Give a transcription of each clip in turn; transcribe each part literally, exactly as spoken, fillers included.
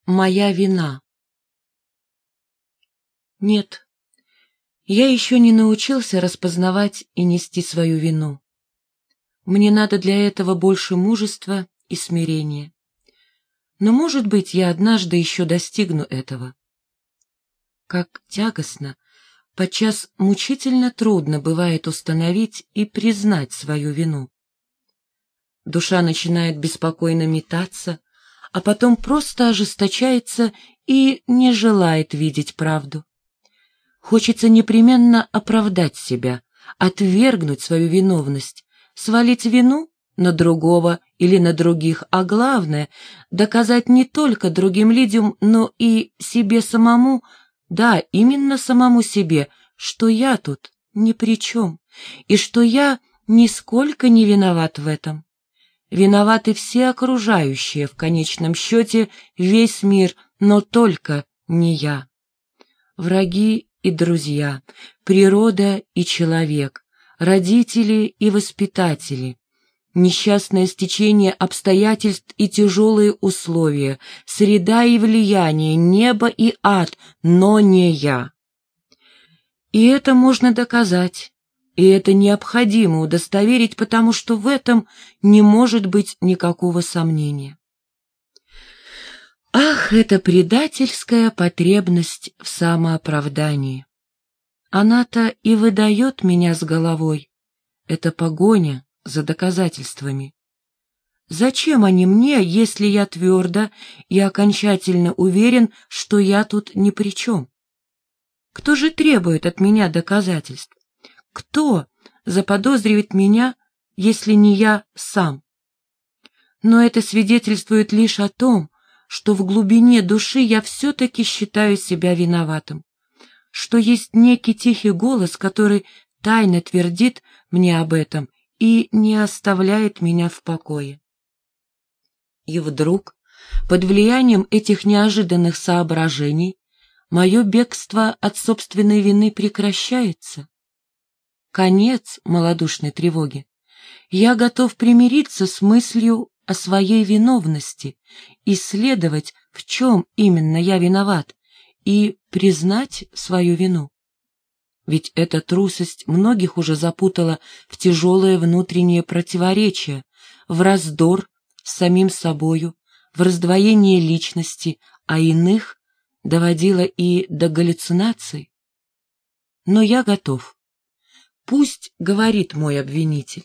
Моя вина. Нет, я еще не научился распознавать и нести свою вину. Мне надо для этого больше мужества и смирения. Но, может быть, я однажды еще достигну этого. Как тягостно, подчас мучительно трудно бывает установить и признать свою вину. Душа начинает беспокойно метаться, а потом просто ожесточается и не желает видеть правду. Хочется непременно оправдать себя, отвергнуть свою виновность, свалить вину на другого или на других, а главное — доказать не только другим людям, но и себе самому, да, именно самому себе, что я тут ни при чем, и что я нисколько не виноват в этом. Виноваты все окружающие, в конечном счете весь мир, но только не я. Враги и друзья, природа и человек, родители и воспитатели, несчастное стечение обстоятельств и тяжелые условия, среда и влияние, небо и ад, но не я. И это можно доказать. И это необходимо удостоверить, потому что в этом не может быть никакого сомнения. Ах, эта предательская потребность в самооправдании! Она-то и выдает меня с головой. Это погоня за доказательствами. Зачем они мне, если я твердо и окончательно уверен, что я тут ни при чем? Кто же требует от меня доказательств? Кто заподозривает меня, если не я сам? Но это свидетельствует лишь о том, что в глубине души я все-таки считаю себя виноватым, что есть некий тихий голос, который тайно твердит мне об этом и не оставляет меня в покое. И вдруг, под влиянием этих неожиданных соображений, мое бегство от собственной вины прекращается. Конец малодушной тревоги. Я готов примириться с мыслью о своей виновности, исследовать, в чем именно я виноват, и признать свою вину. Ведь эта трусость многих уже запутала в тяжелое внутреннее противоречие, в раздор с самим собою, в раздвоение личности, а иных доводила и до галлюцинаций. Но я готов. Пусть говорит мой обвинитель.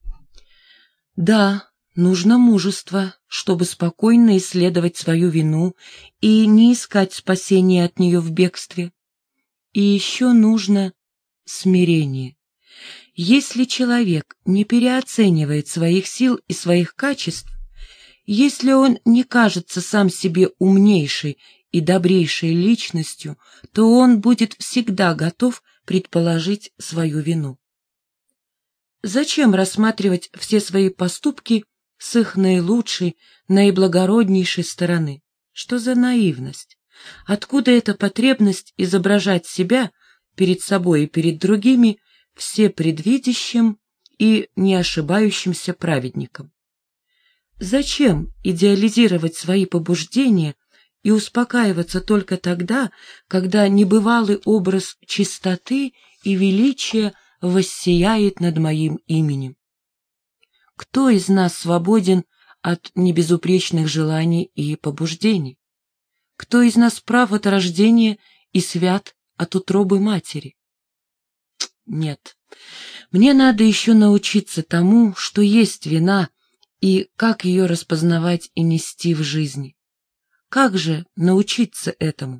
Да, нужно мужество, чтобы спокойно исследовать свою вину и не искать спасения от нее в бегстве. И еще нужно смирение. Если человек не переоценивает своих сил и своих качеств, если он не кажется сам себе умнейшей и добрейшей личностью, то он будет всегда готов предположить свою вину. Зачем рассматривать все свои поступки с их наилучшей, наиблагороднейшей стороны? Что за наивность? Откуда эта потребность изображать себя перед собой и перед другими всепредвидящим и не ошибающимся праведником? Зачем идеализировать свои побуждения и успокаиваться только тогда, когда небывалый образ чистоты и величия воссияет над моим именем? Кто из нас свободен от небезупречных желаний и побуждений? Кто из нас прав от рождения и свят от утробы матери? Нет, мне надо еще научиться тому, что есть вина, и как ее распознавать и нести в жизни. Как же научиться этому?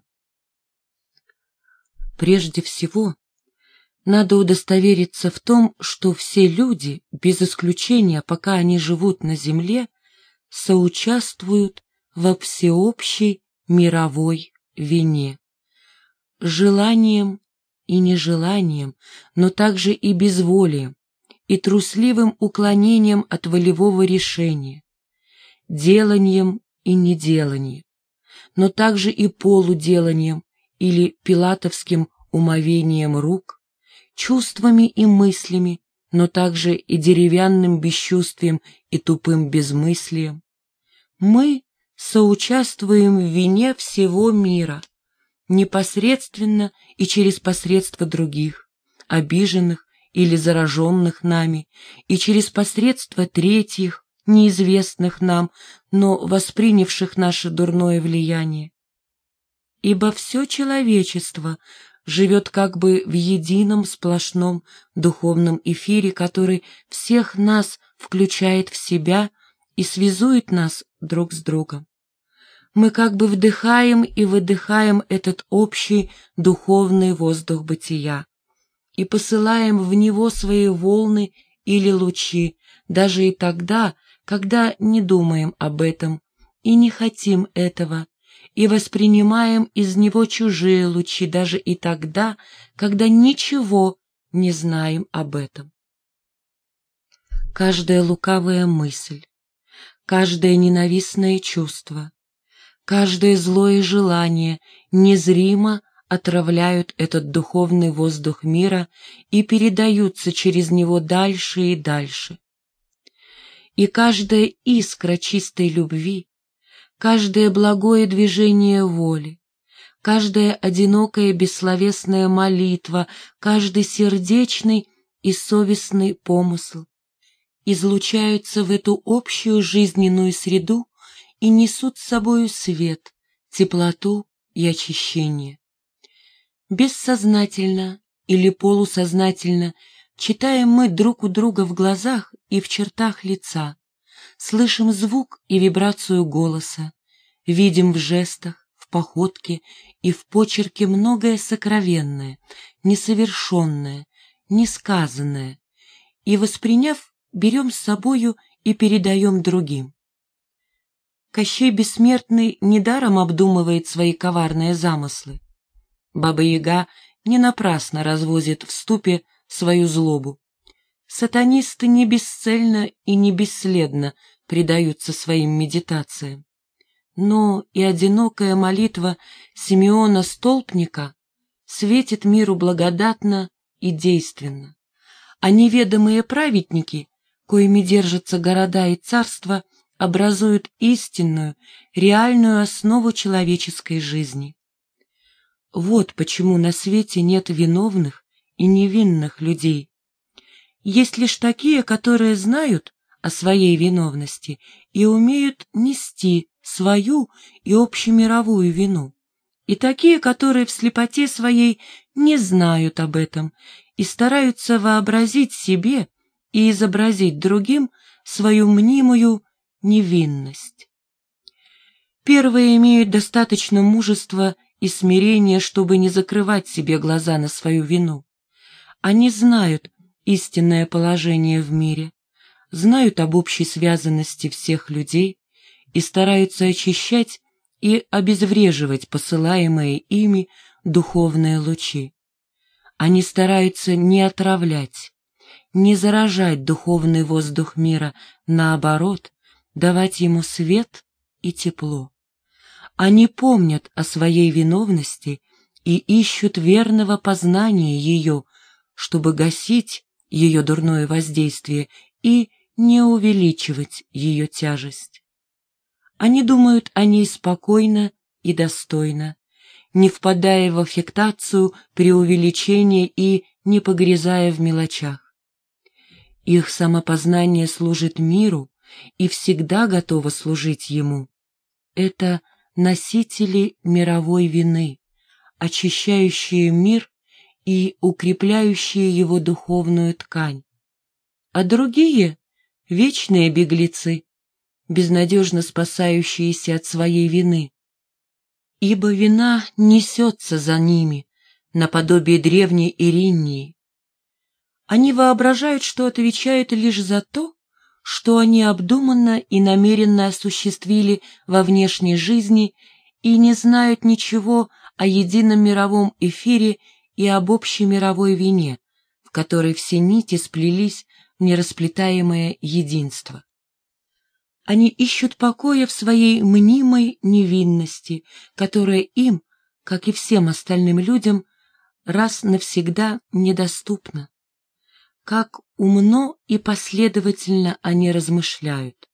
Прежде всего, надо удостовериться в том, что все люди, без исключения, пока они живут на земле, соучаствуют во всеобщей мировой вине. Желанием и нежеланием, но также и безволием, и трусливым уклонением от волевого решения, деланием и неделанием, но также и полуделанием или пилатовским умовением рук, чувствами и мыслями, но также и деревянным бесчувствием и тупым безмыслием. Мы соучаствуем в вине всего мира, непосредственно и через посредство других, обиженных или зараженных нами, и через посредство третьих, неизвестных нам, но воспринявших наше дурное влияние. Ибо все человечество живет как бы в едином сплошном духовном эфире, который всех нас включает в себя и связует нас друг с другом. Мы как бы вдыхаем и выдыхаем этот общий духовный воздух бытия и посылаем в него свои волны или лучи, даже и тогда, когда не думаем об этом и не хотим этого, и воспринимаем из него чужие лучи даже и тогда, когда ничего не знаем об этом. Каждая лукавая мысль, каждое ненавистное чувство, каждое злое желание незримо отравляют этот духовный воздух мира и передаются через него дальше и дальше. И каждая искра чистой любви, каждое благое движение воли, каждая одинокая бессловесная молитва, каждый сердечный и совестный помысл излучаются в эту общую жизненную среду и несут с собою свет, теплоту и очищение. Бессознательно или полусознательно читаем мы друг у друга в глазах и в чертах лица, слышим звук и вибрацию голоса, видим в жестах, в походке и в почерке многое сокровенное, несовершенное, несказанное, и, восприняв, берем с собою и передаем другим. Кощей Бессмертный недаром обдумывает свои коварные замыслы. Баба-Яга не напрасно развозит в ступе свою злобу. Сатанисты не бесцельно и не бесследно предаются своим медитациям. Но и одинокая молитва Симеона Столпника светит миру благодатно и действенно, а неведомые праведники, коими держатся города и царства, образуют истинную, реальную основу человеческой жизни. Вот почему на свете нет виновных и невинных людей. Есть лишь такие, которые знают о своей виновности и умеют нести свою и общемировую вину, и такие, которые в слепоте своей не знают об этом и стараются вообразить себе и изобразить другим свою мнимую невинность. Первые имеют достаточно мужества и смирения, чтобы не закрывать себе глаза на свою вину. Они знают истинное положение в мире, знают об общей связанности всех людей и стараются очищать и обезвреживать посылаемые ими духовные лучи. Они стараются не отравлять, не заражать духовный воздух мира, наоборот, давать ему свет и тепло. Они помнят о своей виновности и ищут верного познания ее, чтобы гасить ее дурное воздействие и не увеличивать ее тяжесть. Они думают о ней спокойно и достойно, не впадая в аффектацию, преувеличение и не погрязая в мелочах. Их самопознание служит миру и всегда готово служить ему. Это носители мировой вины, очищающие мир и укрепляющие его духовную ткань. А другие — вечные беглецы, безнадежно спасающиеся от своей вины. Ибо вина несется за ними, наподобие древней Иринии. Они воображают, что отвечают лишь за то, что они обдуманно и намеренно осуществили во внешней жизни и не знают ничего о едином мировом эфире и об общей мировой вине, в которой все нити сплелись в нерасплетаемое единство. Они ищут покоя в своей мнимой невинности, которая им, как и всем остальным людям, раз навсегда недоступна. Как умно и последовательно они размышляют,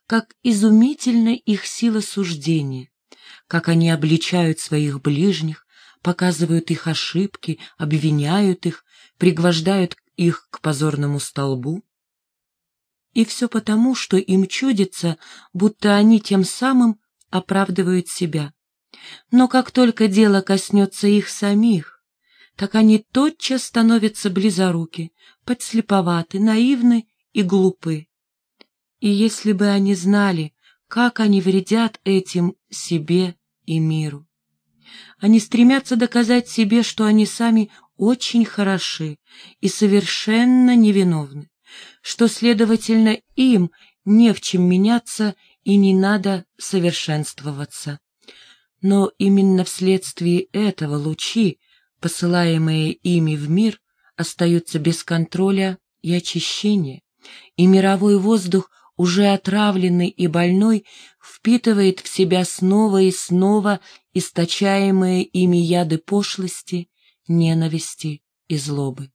как изумительна их сила суждения, как они обличают своих ближних, показывают их ошибки, обвиняют их, пригвождают их к позорному столбу. И все потому, что им чудится, будто они тем самым оправдывают себя. Но как только дело коснется их самих, так они тотчас становятся близоруки, подслеповаты, наивны и глупы. И если бы они знали, как они вредят этим себе и миру. Они стремятся доказать себе, что они сами очень хороши и совершенно невиновны, что, следовательно, им не в чем меняться и не надо совершенствоваться. Но именно вследствие этого лучи, посылаемые ими в мир, остаются без контроля и очищения, и мировой воздух, уже отравленный и больной, впитывает в себя снова и снова источаемые ими яды пошлости, ненависти и злобы.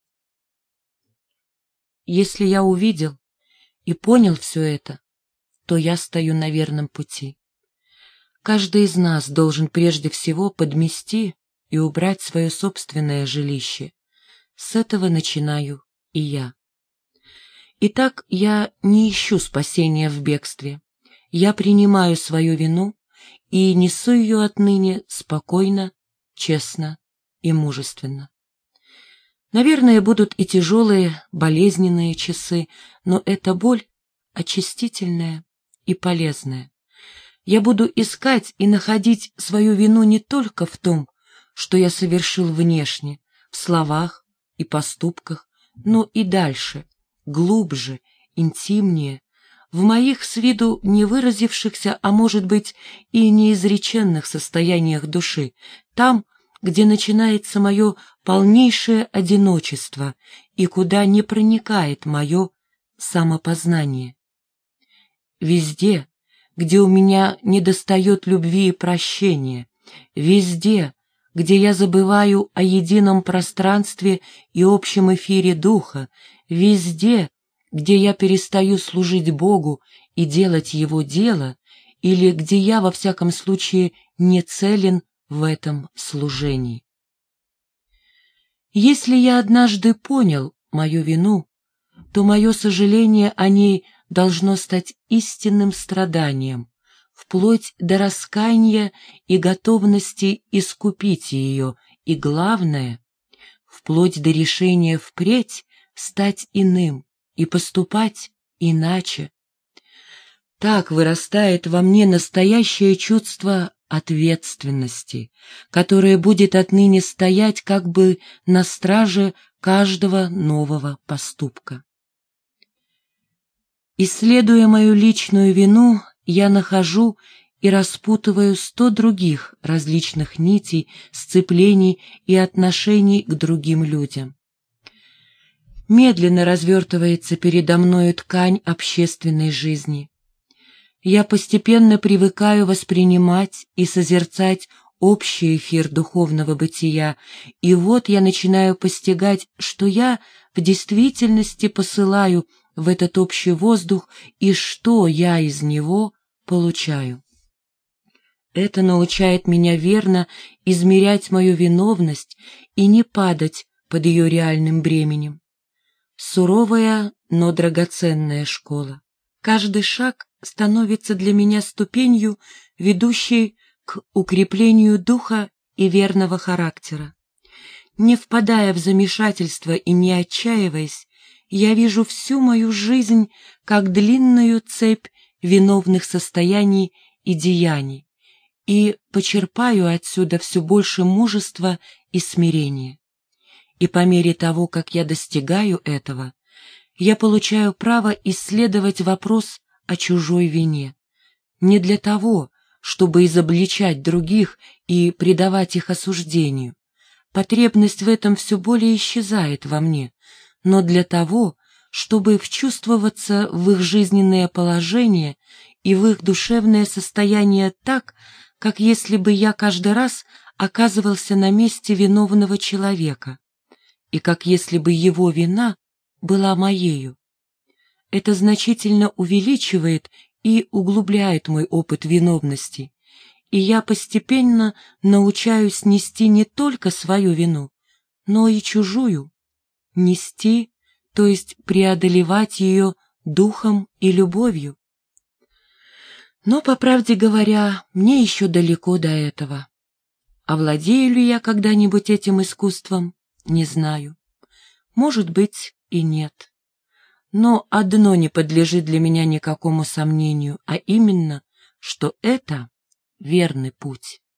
Если я увидел и понял все это, то я стою на верном пути. Каждый из нас должен прежде всего подмести и убрать свое собственное жилище. С этого начинаю и я. Итак, я не ищу спасения в бегстве. Я принимаю свою вину и несу ее отныне спокойно, честно и мужественно. Наверное, будут и тяжелые, болезненные часы, но эта боль очистительная и полезная. Я буду искать и находить свою вину не только в том, что я совершил внешне, в словах и поступках, но и дальше, глубже, интимнее, в моих с виду не выразившихся, а может быть и неизреченных состояниях души, там, где начинается мое полнейшее одиночество и куда не проникает мое самопознание. Везде, где у меня недостает любви и прощения, везде, где я забываю о едином пространстве и общем эфире духа, везде, где я перестаю служить Богу и делать Его дело, или где я, во всяком случае, не целен в этом служении. Если я однажды понял мою вину, то мое сожаление о ней должно стать истинным страданием, вплоть до раскаяния и готовности искупить ее, и, главное, вплоть до решения впредь стать иным и поступать иначе. Так вырастает во мне настоящее чувство ответственности, которое будет отныне стоять как бы на страже каждого нового поступка. Исследуя мою личную вину, я нахожу и распутываю сто других различных нитей, сцеплений и отношений к другим людям. Медленно развертывается передо мною ткань общественной жизни. Я постепенно привыкаю воспринимать и созерцать общий эфир духовного бытия, и вот я начинаю постигать, что я в действительности посылаю в этот общий воздух и что я из него получаю. Это научает меня верно измерять мою виновность и не падать под ее реальным бременем. Суровая, но драгоценная школа. Каждый шаг становится для меня ступенью, ведущей к укреплению духа и верного характера. Не впадая в замешательство и не отчаиваясь, я вижу всю мою жизнь как длинную цепь виновных состояний и деяний и почерпаю отсюда все больше мужества и смирения. И по мере того, как я достигаю этого, я получаю право исследовать вопрос о чужой вине. Не для того, чтобы изобличать других и предавать их осуждению. Потребность в этом все более исчезает во мне, но для того, чтобы вчувствоваться в их жизненное положение и в их душевное состояние так, как если бы я каждый раз оказывался на месте виновного человека, и как если бы его вина была моею. Это значительно увеличивает и углубляет мой опыт виновности, и я постепенно научаюсь нести не только свою вину, но и чужую. Нести, то есть преодолевать ее духом и любовью. Но, по правде говоря, мне еще далеко до этого. Овладею ли я когда-нибудь этим искусством, не знаю. Может быть, и нет. Но одно не подлежит для меня никакому сомнению, а именно, что это верный путь.